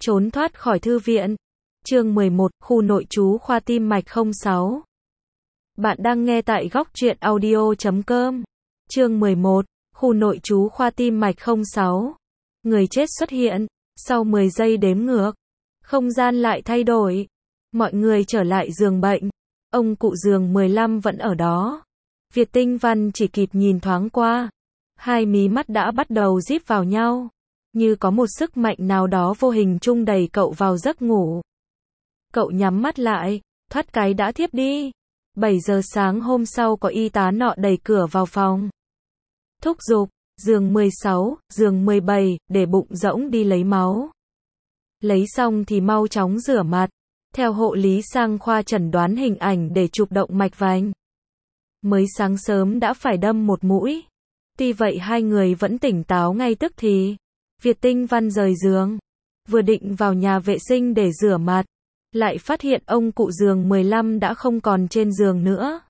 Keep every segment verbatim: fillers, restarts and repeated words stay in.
Trốn thoát khỏi thư viện. Chương mười một, khu nội trú khoa tim mạch không sáu. Bạn đang nghe tại góc truyện audio chấm com. Chương mười một, khu nội trú khoa tim mạch không sáu. Người chết xuất hiện. Sau mười giây đếm ngược, không gian lại thay đổi. Mọi người trở lại giường bệnh. Ông cụ giường mười lăm vẫn ở đó. Việt Tinh Văn chỉ kịp nhìn thoáng qua. Hai mí mắt đã bắt đầu díp vào nhau. Như có một sức mạnh nào đó vô hình chung đẩy cậu vào giấc ngủ. Cậu nhắm mắt lại, thoát cái đã thiếp đi. bảy giờ sáng hôm sau có y tá nọ đẩy cửa vào phòng. Thúc giục, giường mười sáu, giường mười bảy, để bụng rỗng đi lấy máu. Lấy xong thì mau chóng rửa mặt. Theo hộ lý sang khoa chẩn đoán hình ảnh để chụp động mạch vành. Mới sáng sớm đã phải đâm một mũi. Tuy vậy hai người vẫn tỉnh táo ngay tức thì. Việt Tinh Văn rời giường. Vừa định vào nhà vệ sinh để rửa mặt. Lại phát hiện ông cụ giường mười lăm đã không còn trên giường nữa.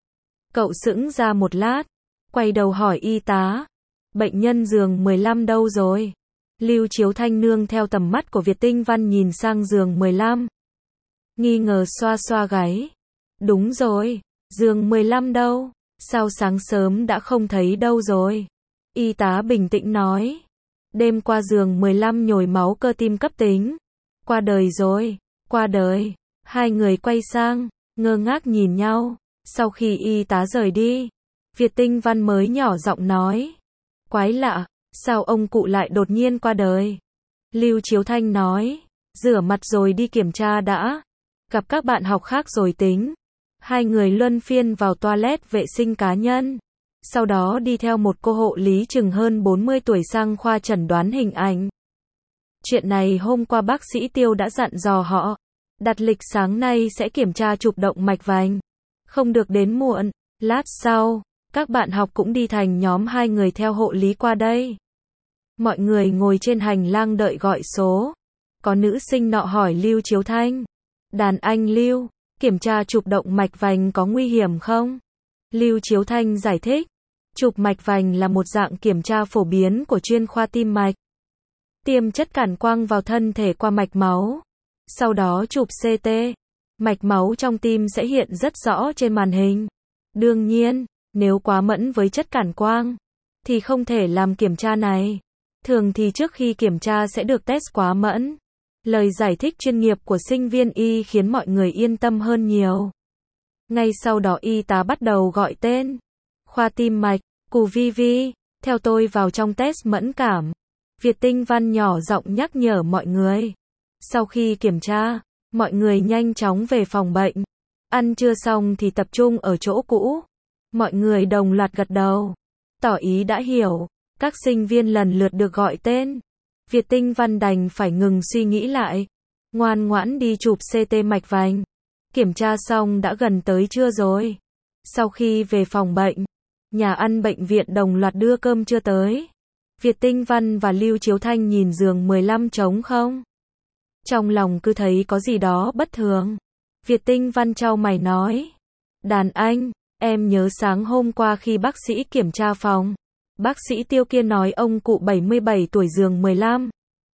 Cậu sững ra một lát. Quay đầu hỏi y tá. Bệnh nhân giường mười lăm đâu rồi? Lưu Chiếu Thanh nương theo tầm mắt của Việt Tinh Văn nhìn sang giường mười lăm. Nghi ngờ xoa xoa gáy. Đúng rồi, giường mười lăm đâu? Sao sáng sớm đã không thấy đâu rồi? Y tá bình tĩnh nói. Đêm qua giường mười lăm nhồi máu cơ tim cấp tính. Qua đời rồi, qua đời. Hai người quay sang, ngơ ngác nhìn nhau. Sau khi y tá rời đi, Việt Tinh Văn mới nhỏ giọng nói. Quái lạ, sao ông cụ lại đột nhiên qua đời? Lưu Chiếu Thanh nói. Rửa mặt rồi đi kiểm tra đã. Gặp các bạn học khác rồi tính. Hai người luân phiên vào toilet vệ sinh cá nhân. Sau đó đi theo một cô hộ lý chừng hơn bốn mươi tuổi sang khoa chẩn đoán hình ảnh. Chuyện này hôm qua bác sĩ Tiêu đã dặn dò họ. Đặt lịch sáng nay sẽ kiểm tra chụp động mạch vành. Không được đến muộn. Lát sau, các bạn học cũng đi thành nhóm hai người theo hộ lý qua đây. Mọi người ngồi trên hành lang đợi gọi số. Có nữ sinh nọ hỏi Lưu Chiếu Thanh. Đàn anh Lưu, kiểm tra chụp động mạch vành có nguy hiểm không? Lưu Chiếu Thanh giải thích. Chụp mạch vành là một dạng kiểm tra phổ biến của chuyên khoa tim mạch. Tiêm chất cản quang vào thân thể qua mạch máu. Sau đó chụp xê tê. Mạch máu trong tim sẽ hiện rất rõ trên màn hình. Đương nhiên, nếu quá mẫn với chất cản quang, thì không thể làm kiểm tra này. Thường thì trước khi kiểm tra sẽ được test quá mẫn. Lời giải thích chuyên nghiệp của sinh viên y khiến mọi người yên tâm hơn nhiều. Ngay sau đó y tá bắt đầu gọi tên. Khoa tim mạch, Cù Vi Vi, theo tôi vào trong test mẫn cảm. Việt Tinh Văn nhỏ giọng nhắc nhở mọi người. Sau khi kiểm tra, mọi người nhanh chóng về phòng bệnh. Ăn trưa xong thì tập trung ở chỗ cũ. Mọi người đồng loạt gật đầu. Tỏ ý đã hiểu. Các sinh viên lần lượt được gọi tên. Việt Tinh Văn đành phải ngừng suy nghĩ lại. Ngoan ngoãn đi chụp xê tê mạch vành. Kiểm tra xong đã gần tới trưa rồi. Sau khi về phòng bệnh, nhà ăn bệnh viện đồng loạt đưa cơm trưa tới. Việt Tinh Văn và Lưu Chiếu Thanh nhìn giường mười lăm trống không. Trong lòng cứ thấy có gì đó bất thường. Việt Tinh Văn chau mày nói. Đàn anh, em nhớ sáng hôm qua khi bác sĩ kiểm tra phòng. Bác sĩ Tiêu kia nói ông cụ bảy mươi bảy tuổi giường mười lăm.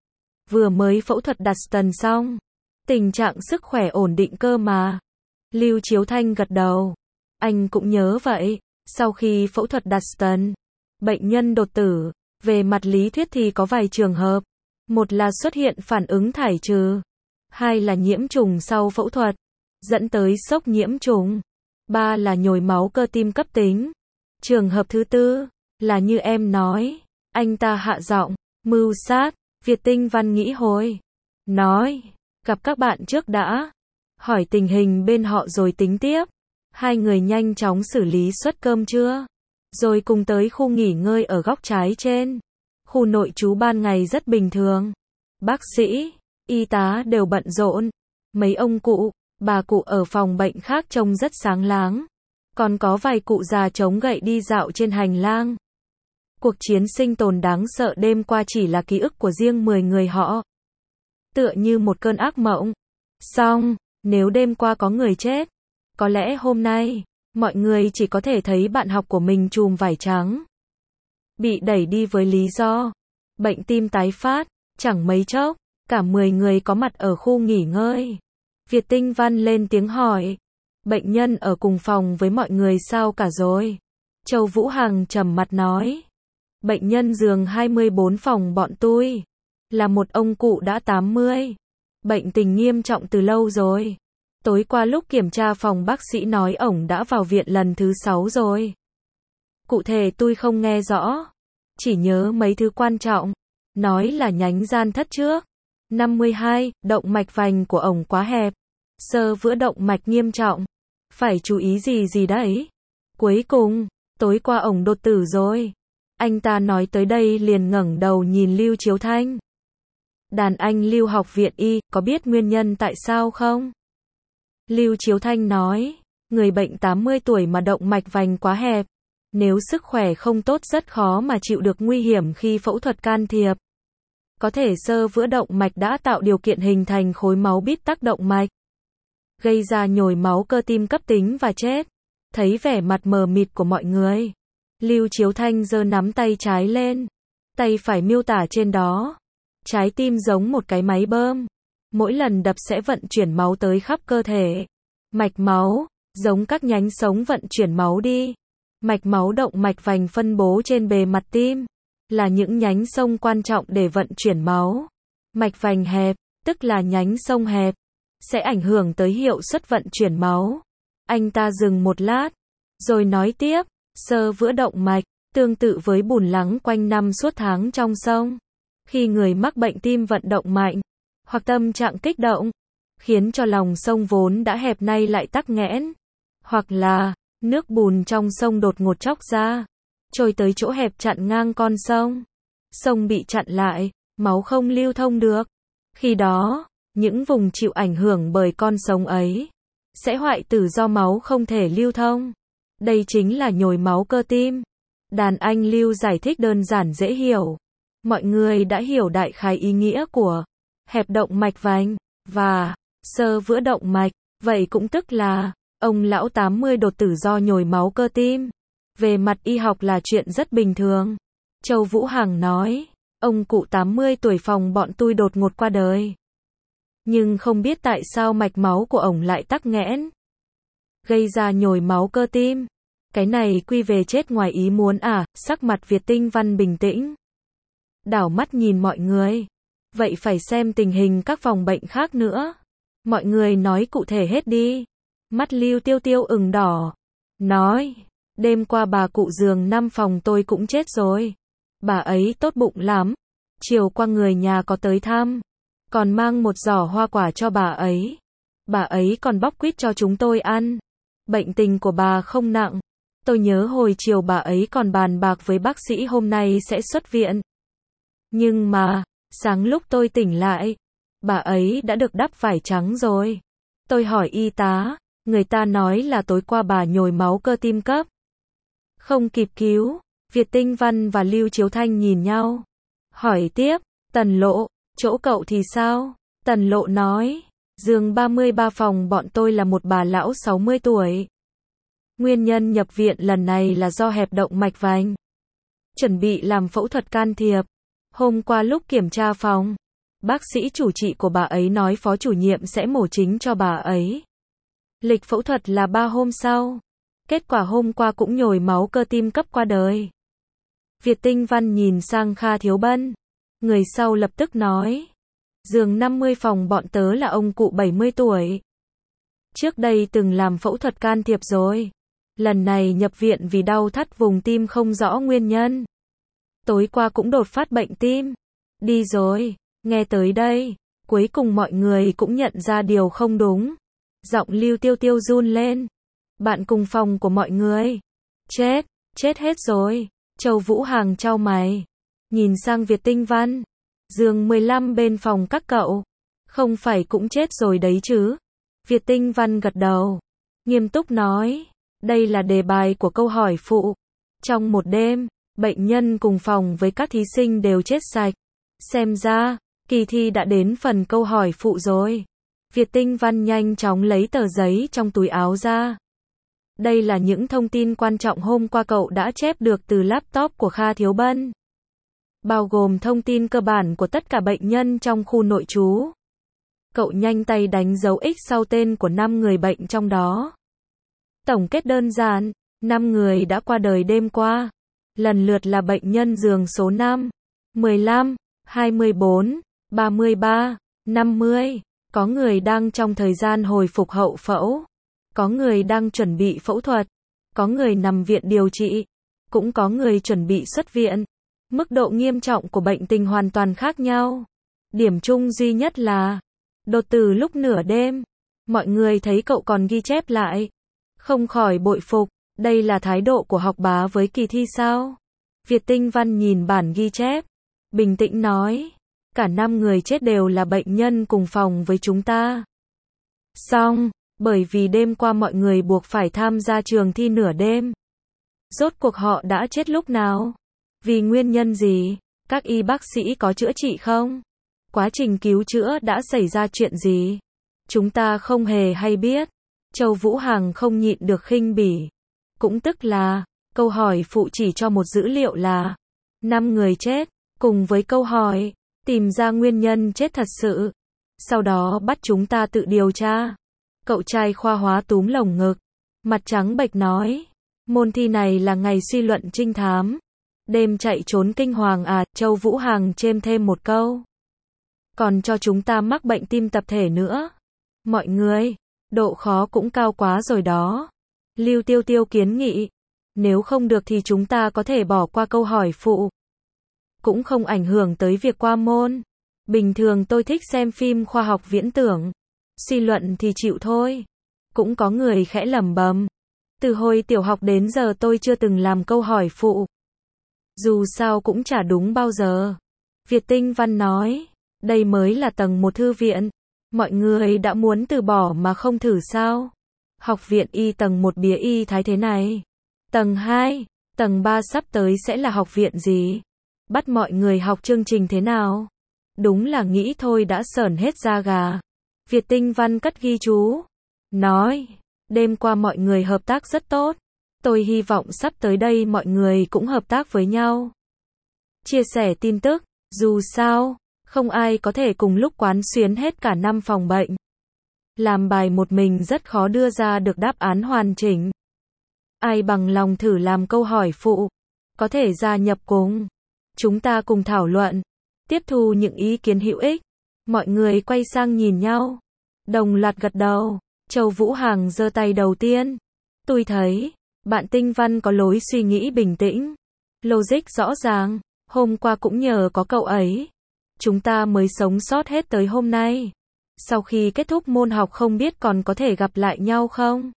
Vừa mới phẫu thuật đặt stent xong. Tình trạng sức khỏe ổn định cơ mà. Lưu Chiếu Thanh gật đầu. Anh cũng nhớ vậy. Sau khi phẫu thuật đặt stent, bệnh nhân đột tử. Về mặt lý thuyết thì có vài trường hợp. Một là xuất hiện phản ứng thải trừ. Hai là nhiễm trùng sau phẫu thuật, dẫn tới sốc nhiễm trùng. Ba là nhồi máu cơ tim cấp tính. Trường hợp thứ tư là như em nói. Anh ta hạ giọng, mưu sát. Việt Tinh Văn nghĩ hồi. Nói, gặp các bạn trước đã. Hỏi tình hình bên họ rồi tính tiếp. Hai người nhanh chóng xử lý suất cơm trưa. Rồi cùng tới khu nghỉ ngơi ở góc trái trên. Khu nội trú ban ngày rất bình thường. Bác sĩ, y tá đều bận rộn. Mấy ông cụ, bà cụ ở phòng bệnh khác trông rất sáng láng. Còn có vài cụ già chống gậy đi dạo trên hành lang. Cuộc chiến sinh tồn đáng sợ đêm qua chỉ là ký ức của riêng mười người họ. Tựa như một cơn ác mộng. Xong, nếu đêm qua có người chết, có lẽ hôm nay, mọi người chỉ có thể thấy bạn học của mình chùm vải trắng. Bị đẩy đi với lý do bệnh tim tái phát, chẳng mấy chốc, Cả mười người có mặt ở khu nghỉ ngơi. Việt Tinh Văn lên tiếng hỏi. Bệnh nhân ở cùng phòng với mọi người sao cả rồi? Châu Vũ Hằng trầm mặt nói. Bệnh nhân giường hai mươi bốn phòng bọn tôi. Là một ông cụ đã tám mươi. Bệnh tình nghiêm trọng từ lâu rồi. Tối qua lúc kiểm tra phòng bác sĩ nói ổng đã vào viện lần thứ sáu rồi. Cụ thể tôi không nghe rõ. Chỉ nhớ mấy thứ quan trọng. Nói là nhánh gian thất trước. năm mươi hai, động mạch vành của ổng quá hẹp. Xơ vữa động mạch nghiêm trọng. Phải chú ý gì gì đấy. Cuối cùng, tối qua ổng đột tử rồi. Anh ta nói tới đây liền ngẩng đầu nhìn Lưu Chiếu Thanh. Đàn anh Lưu học viện y, có biết nguyên nhân tại sao không? Lưu Chiếu Thanh nói, người bệnh tám mươi tuổi mà động mạch vành quá hẹp. Nếu sức khỏe không tốt rất khó mà chịu được nguy hiểm khi phẫu thuật can thiệp. Có thể xơ vữa động mạch đã tạo điều kiện hình thành khối máu bít tắc động mạch. Gây ra nhồi máu cơ tim cấp tính và chết. Thấy vẻ mặt mờ mịt của mọi người. Lưu Chiếu Thanh giơ nắm tay trái lên. Tay phải miêu tả trên đó. Trái tim giống một cái máy bơm. Mỗi lần đập sẽ vận chuyển máu tới khắp cơ thể. Mạch máu, giống các nhánh sống vận chuyển máu đi. Mạch máu động mạch vành phân bố trên bề mặt tim. Là những nhánh sông quan trọng để vận chuyển máu. Mạch vành hẹp, tức là nhánh sông hẹp. Sẽ ảnh hưởng tới hiệu suất vận chuyển máu. Anh ta dừng một lát. Rồi nói tiếp. Xơ vữa động mạch, tương tự với bùn lắng quanh năm suốt tháng trong sông. Khi người mắc bệnh tim vận động mạnh, hoặc tâm trạng kích động, khiến cho lòng sông vốn đã hẹp nay lại tắc nghẽn. Hoặc là, nước bùn trong sông đột ngột tróc ra, trôi tới chỗ hẹp chặn ngang con sông. Sông bị chặn lại, máu không lưu thông được. Khi đó, những vùng chịu ảnh hưởng bởi con sông ấy, sẽ hoại tử do máu không thể lưu thông. Đây chính là nhồi máu cơ tim. Đàn anh Lưu giải thích đơn giản dễ hiểu. Mọi người đã hiểu đại khái ý nghĩa của hẹp động mạch vành và xơ vữa động mạch. Vậy cũng tức là ông lão tám mươi đột tử do nhồi máu cơ tim. Về mặt y học là chuyện rất bình thường. Châu Vũ Hằng nói, ông cụ tám mươi tuổi phòng bọn tôi đột ngột qua đời. Nhưng không biết tại sao mạch máu của ổng lại tắc nghẽn. Gây ra nhồi máu cơ tim. Cái này quy về chết ngoài ý muốn à? Sắc mặt Việt Tinh Văn bình tĩnh. Đảo mắt nhìn mọi người. Vậy phải xem tình hình các phòng bệnh khác nữa. Mọi người nói cụ thể hết đi. Mắt Lưu Tiêu Tiêu ửng đỏ. Nói, đêm qua bà cụ giường năm phòng tôi cũng chết rồi. Bà ấy tốt bụng lắm. Chiều qua người nhà có tới thăm. Còn mang một giỏ hoa quả cho bà ấy. Bà ấy còn bóc quýt cho chúng tôi ăn. Bệnh tình của bà không nặng. Tôi nhớ hồi chiều bà ấy còn bàn bạc với bác sĩ hôm nay sẽ xuất viện. Nhưng mà, sáng lúc tôi tỉnh lại, bà ấy đã được đắp vải trắng rồi. Tôi hỏi y tá, người ta nói là tối qua bà nhồi máu cơ tim cấp. Không kịp cứu. Việt Tinh Văn và Lưu Chiếu Thanh nhìn nhau. Hỏi tiếp, Tần Lộ, chỗ cậu thì sao? Tần Lộ nói, giường ba mươi ba phòng bọn tôi là một bà lão sáu mươi tuổi. Nguyên nhân nhập viện lần này là do hẹp động mạch vành. Chuẩn bị làm phẫu thuật can thiệp. Hôm qua lúc kiểm tra phòng, bác sĩ chủ trị của bà ấy nói phó chủ nhiệm sẽ mổ chính cho bà ấy. Lịch phẫu thuật là ba hôm sau. Kết quả hôm qua cũng nhồi máu cơ tim cấp qua đời. Việt Tinh Văn nhìn sang Kha Thiếu Bân. Người sau lập tức nói. Giường năm mươi phòng bọn tớ là ông cụ bảy mươi tuổi. Trước đây từng làm phẫu thuật can thiệp rồi. Lần này nhập viện vì đau thắt vùng tim không rõ nguyên nhân. Tối qua cũng đột phát bệnh tim. Đi rồi. Nghe tới đây, cuối cùng mọi người cũng nhận ra điều không đúng. Giọng Lưu Tiêu Tiêu run lên. Bạn cùng phòng của mọi người. Chết, chết hết rồi. Châu Vũ Hằng chau mày. Nhìn sang Việt Tinh Văn. Giường mười lăm bên phòng các cậu. Không phải cũng chết rồi đấy chứ. Việt Tinh Văn gật đầu. Nghiêm túc nói. Đây là đề bài của câu hỏi phụ. Trong một đêm, bệnh nhân cùng phòng với các thí sinh đều chết sạch. Xem ra, kỳ thi đã đến phần câu hỏi phụ rồi. Việt Tinh Văn nhanh chóng lấy tờ giấy trong túi áo ra. Đây là những thông tin quan trọng hôm qua cậu đã chép được từ laptop của Kha Thiếu Bân. bao gồm thông tin cơ bản của tất cả bệnh nhân trong khu nội trú. Cậu nhanh tay đánh dấu X sau tên của năm người bệnh trong đó. Tổng kết đơn giản, năm người đã qua đời đêm qua, lần lượt là bệnh nhân giường số năm, mười lăm, hai mươi bốn, ba mươi ba, năm mươi. Có người đang trong thời gian hồi phục hậu phẫu, có người đang chuẩn bị phẫu thuật, có người nằm viện điều trị, cũng có người chuẩn bị xuất viện. Mức độ nghiêm trọng của bệnh tình hoàn toàn khác nhau. Điểm chung duy nhất là đột tử lúc nửa đêm. Mọi người thấy cậu còn ghi chép lại, không khỏi bội phục, đây là thái độ của học bá với kỳ thi sao? Việt Tinh Văn nhìn bản ghi chép, bình tĩnh nói, cả năm người chết đều là bệnh nhân cùng phòng với chúng ta. Xong, bởi vì đêm qua mọi người buộc phải tham gia trường thi nửa đêm. Rốt cuộc họ đã chết lúc nào? Vì nguyên nhân gì? Các y bác sĩ có chữa trị không? Quá trình cứu chữa đã xảy ra chuyện gì? Chúng ta không hề hay biết. Châu Vũ Hằng không nhịn được khinh bỉ. Cũng tức là, câu hỏi phụ chỉ cho một dữ liệu là năm người chết, cùng với câu hỏi tìm ra nguyên nhân chết thật sự. Sau đó bắt chúng ta tự điều tra. Cậu trai khoa hóa túm lồng ngực, mặt trắng bệch nói, môn thi này là ngày suy luận trinh thám. Đêm chạy trốn kinh hoàng à? Châu Vũ Hằng chêm thêm một câu. Còn cho chúng ta mắc bệnh tim tập thể nữa. Mọi người, độ khó cũng cao quá rồi đó. Lưu Tiêu Tiêu kiến nghị, nếu không được thì chúng ta có thể bỏ qua câu hỏi phụ. Cũng không ảnh hưởng tới việc qua môn. Bình thường tôi thích xem phim khoa học viễn tưởng. Suy luận thì chịu thôi. Cũng có người khẽ lẩm bẩm. Từ hồi tiểu học đến giờ tôi chưa từng làm câu hỏi phụ. Dù sao cũng chả đúng bao giờ. Việt Tinh Văn nói, đây mới là tầng một thư viện. Mọi người đã muốn từ bỏ mà không thử sao? Học viện y tầng một bía y thái thế này. Tầng hai, tầng ba sắp tới sẽ là học viện gì? Bắt mọi người học chương trình thế nào? Đúng là nghĩ thôi đã sởn hết da gà. Việt Tinh Văn cất ghi chú. Nói, đêm qua mọi người hợp tác rất tốt. Tôi hy vọng sắp tới đây mọi người cũng hợp tác với nhau. Chia sẻ tin tức, dù sao, không ai có thể cùng lúc quán xuyến hết cả năm phòng bệnh. Làm bài một mình rất khó đưa ra được đáp án hoàn chỉnh. Ai bằng lòng thử làm câu hỏi phụ, có thể gia nhập cùng. Chúng ta cùng thảo luận, tiếp thu những ý kiến hữu ích. Mọi người quay sang nhìn nhau, đồng loạt gật đầu. Châu Vũ Hằng giơ tay đầu tiên. Tôi thấy, bạn Tinh Văn có lối suy nghĩ bình tĩnh, logic rõ ràng. Hôm qua cũng nhờ có cậu ấy, chúng ta mới sống sót hết tới hôm nay. Sau khi kết thúc môn học không biết còn có thể gặp lại nhau không?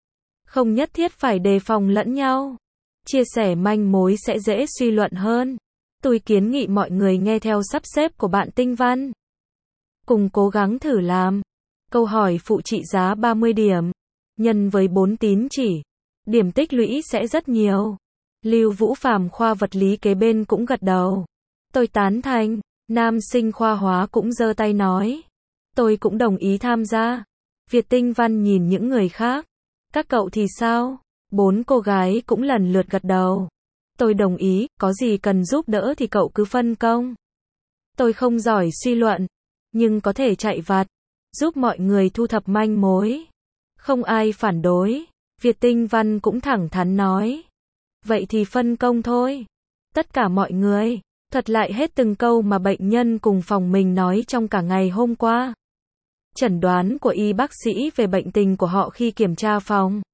Không nhất thiết phải đề phòng lẫn nhau. Chia sẻ manh mối sẽ dễ suy luận hơn. Tôi kiến nghị mọi người nghe theo sắp xếp của bạn Tinh Văn. Cùng cố gắng thử làm. Câu hỏi phụ trị giá ba mươi điểm. Nhân với bốn tín chỉ. Điểm tích lũy sẽ rất nhiều. Lưu Vũ Phàm khoa vật lý kế bên cũng gật đầu. Tôi tán thành. Nam sinh khoa hóa cũng giơ tay nói. Tôi cũng đồng ý tham gia. Việt Tinh Văn nhìn những người khác. Các cậu thì sao? Bốn cô gái cũng lần lượt gật đầu. Tôi đồng ý, có gì cần giúp đỡ thì cậu cứ phân công. Tôi không giỏi suy luận, nhưng có thể chạy vặt, giúp mọi người thu thập manh mối. Không ai phản đối. Việt Tinh Văn cũng thẳng thắn nói. Vậy thì phân công thôi. Tất cả mọi người thuật lại hết từng câu mà bệnh nhân cùng phòng mình nói trong cả ngày hôm qua. Chẩn đoán của y bác sĩ về bệnh tình của họ khi kiểm tra phòng.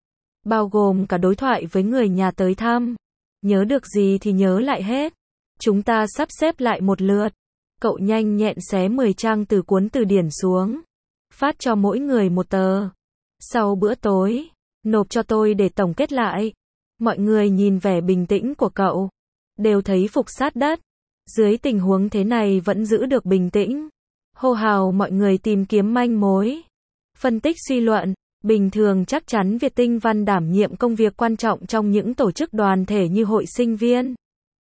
Bao gồm cả đối thoại với người nhà tới thăm. Nhớ được gì thì nhớ lại hết. Chúng ta sắp xếp lại một lượt. Cậu nhanh nhẹn xé mười trang từ cuốn từ điển xuống. Phát cho mỗi người một tờ. Sau bữa tối, nộp cho tôi để tổng kết lại. Mọi người nhìn vẻ bình tĩnh của cậu. Đều thấy phục sát đất. Dưới tình huống thế này vẫn giữ được bình tĩnh. Hô hào mọi người tìm kiếm manh mối. Phân tích suy luận. Bình thường chắc chắn Việt Tinh Văn đảm nhiệm công việc quan trọng trong những tổ chức đoàn thể như hội sinh viên.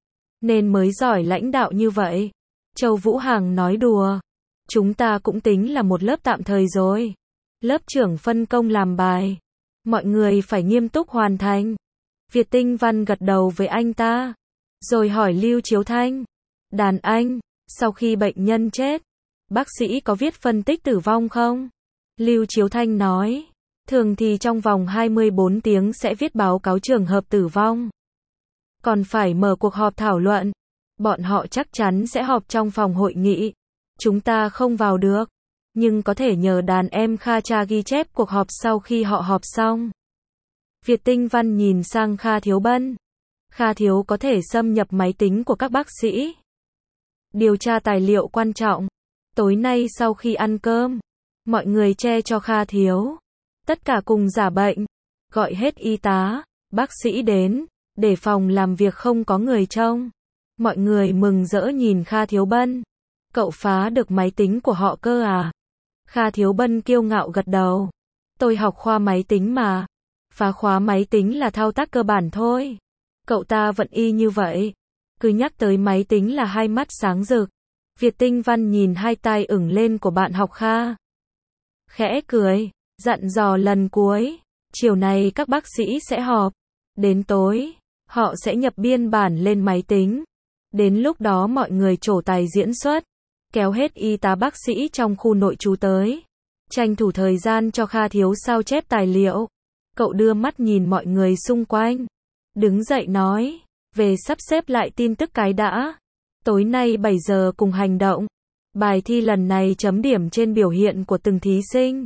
Nên mới giỏi lãnh đạo như vậy. Châu Vũ Hằng nói đùa. Chúng ta cũng tính là một lớp tạm thời rồi. Lớp trưởng phân công làm bài. Mọi người phải nghiêm túc hoàn thành. Việt Tinh Văn gật đầu với anh ta. Rồi hỏi Lưu Chiếu Thanh. Đàn anh, sau khi bệnh nhân chết, bác sĩ có viết phân tích tử vong không? Lưu Chiếu Thanh nói, thường thì trong vòng hai mươi bốn tiếng sẽ viết báo cáo trường hợp tử vong. Còn phải mở cuộc họp thảo luận. Bọn họ chắc chắn sẽ họp trong phòng hội nghị. Chúng ta không vào được. Nhưng có thể nhờ đàn em Kha Cha ghi chép cuộc họp sau khi họ họp xong. Việt Tinh Văn nhìn sang Kha Thiếu Bân. Kha Thiếu có thể xâm nhập máy tính của các bác sĩ. Điều tra tài liệu quan trọng. Tối nay sau khi ăn cơm, mọi người che cho Kha Thiếu. Tất cả cùng giả bệnh. Gọi hết y tá, bác sĩ đến, để phòng làm việc không có người trông. Mọi người mừng rỡ nhìn Kha Thiếu Bân. Cậu phá được máy tính của họ cơ à? Kha Thiếu Bân kiêu ngạo gật đầu. Tôi học khoa máy tính mà. Phá khóa máy tính là thao tác cơ bản thôi. Cậu ta vẫn y như vậy. Cứ nhắc tới máy tính là hai mắt sáng rực. Việt Tinh Văn nhìn hai tay ửng lên của bạn học Kha. Khẽ cười, dặn dò lần cuối. Chiều nay các bác sĩ sẽ họp. Đến tối, họ sẽ nhập biên bản lên máy tính. Đến lúc đó mọi người trổ tài diễn xuất. Kéo hết y tá bác sĩ trong khu nội trú tới. Tranh thủ thời gian cho Kha Thiếu sao chép tài liệu. Cậu đưa mắt nhìn mọi người xung quanh. Đứng dậy nói, về sắp xếp lại tin tức cái đã. Tối nay bảy giờ cùng hành động. Bài thi lần này chấm điểm trên biểu hiện của từng thí sinh.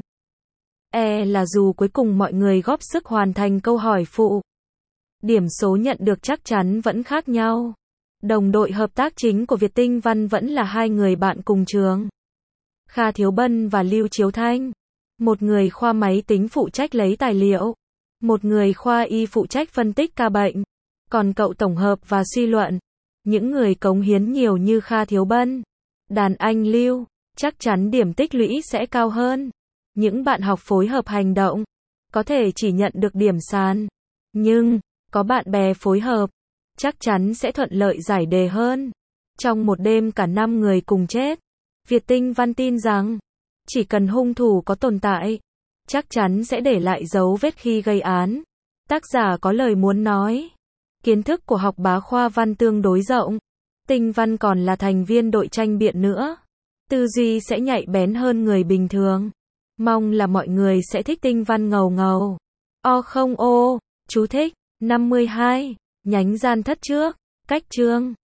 E là dù cuối cùng mọi người góp sức hoàn thành câu hỏi phụ, điểm số nhận được chắc chắn vẫn khác nhau. Đồng đội hợp tác chính của Việt Tinh Văn vẫn là hai người bạn cùng trường. Kha Thiếu Bân và Lưu Chiếu Thanh. Một người khoa máy tính phụ trách lấy tài liệu. Một người khoa y phụ trách phân tích ca bệnh. Còn cậu tổng hợp và suy luận. Những người cống hiến nhiều như Kha Thiếu Bân, đàn anh Lưu, chắc chắn điểm tích lũy sẽ cao hơn. Những bạn học phối hợp hành động, có thể chỉ nhận được điểm sàn. Nhưng, có bạn bè phối hợp, chắc chắn sẽ thuận lợi giải đề hơn. Trong một đêm cả năm người cùng chết, Việt Tinh Văn tin rằng, chỉ cần hung thủ có tồn tại, chắc chắn sẽ để lại dấu vết khi gây án. Tác giả có lời muốn nói. Kiến thức của học bá khoa văn tương đối rộng. Tinh Văn còn là thành viên đội tranh biện nữa. Tư duy sẽ nhạy bén hơn người bình thường. Mong là mọi người sẽ thích Tinh Văn ngầu ngầu. O không ô, chú thích. năm mươi hai. Nhánh gian thất trước. Cách chương.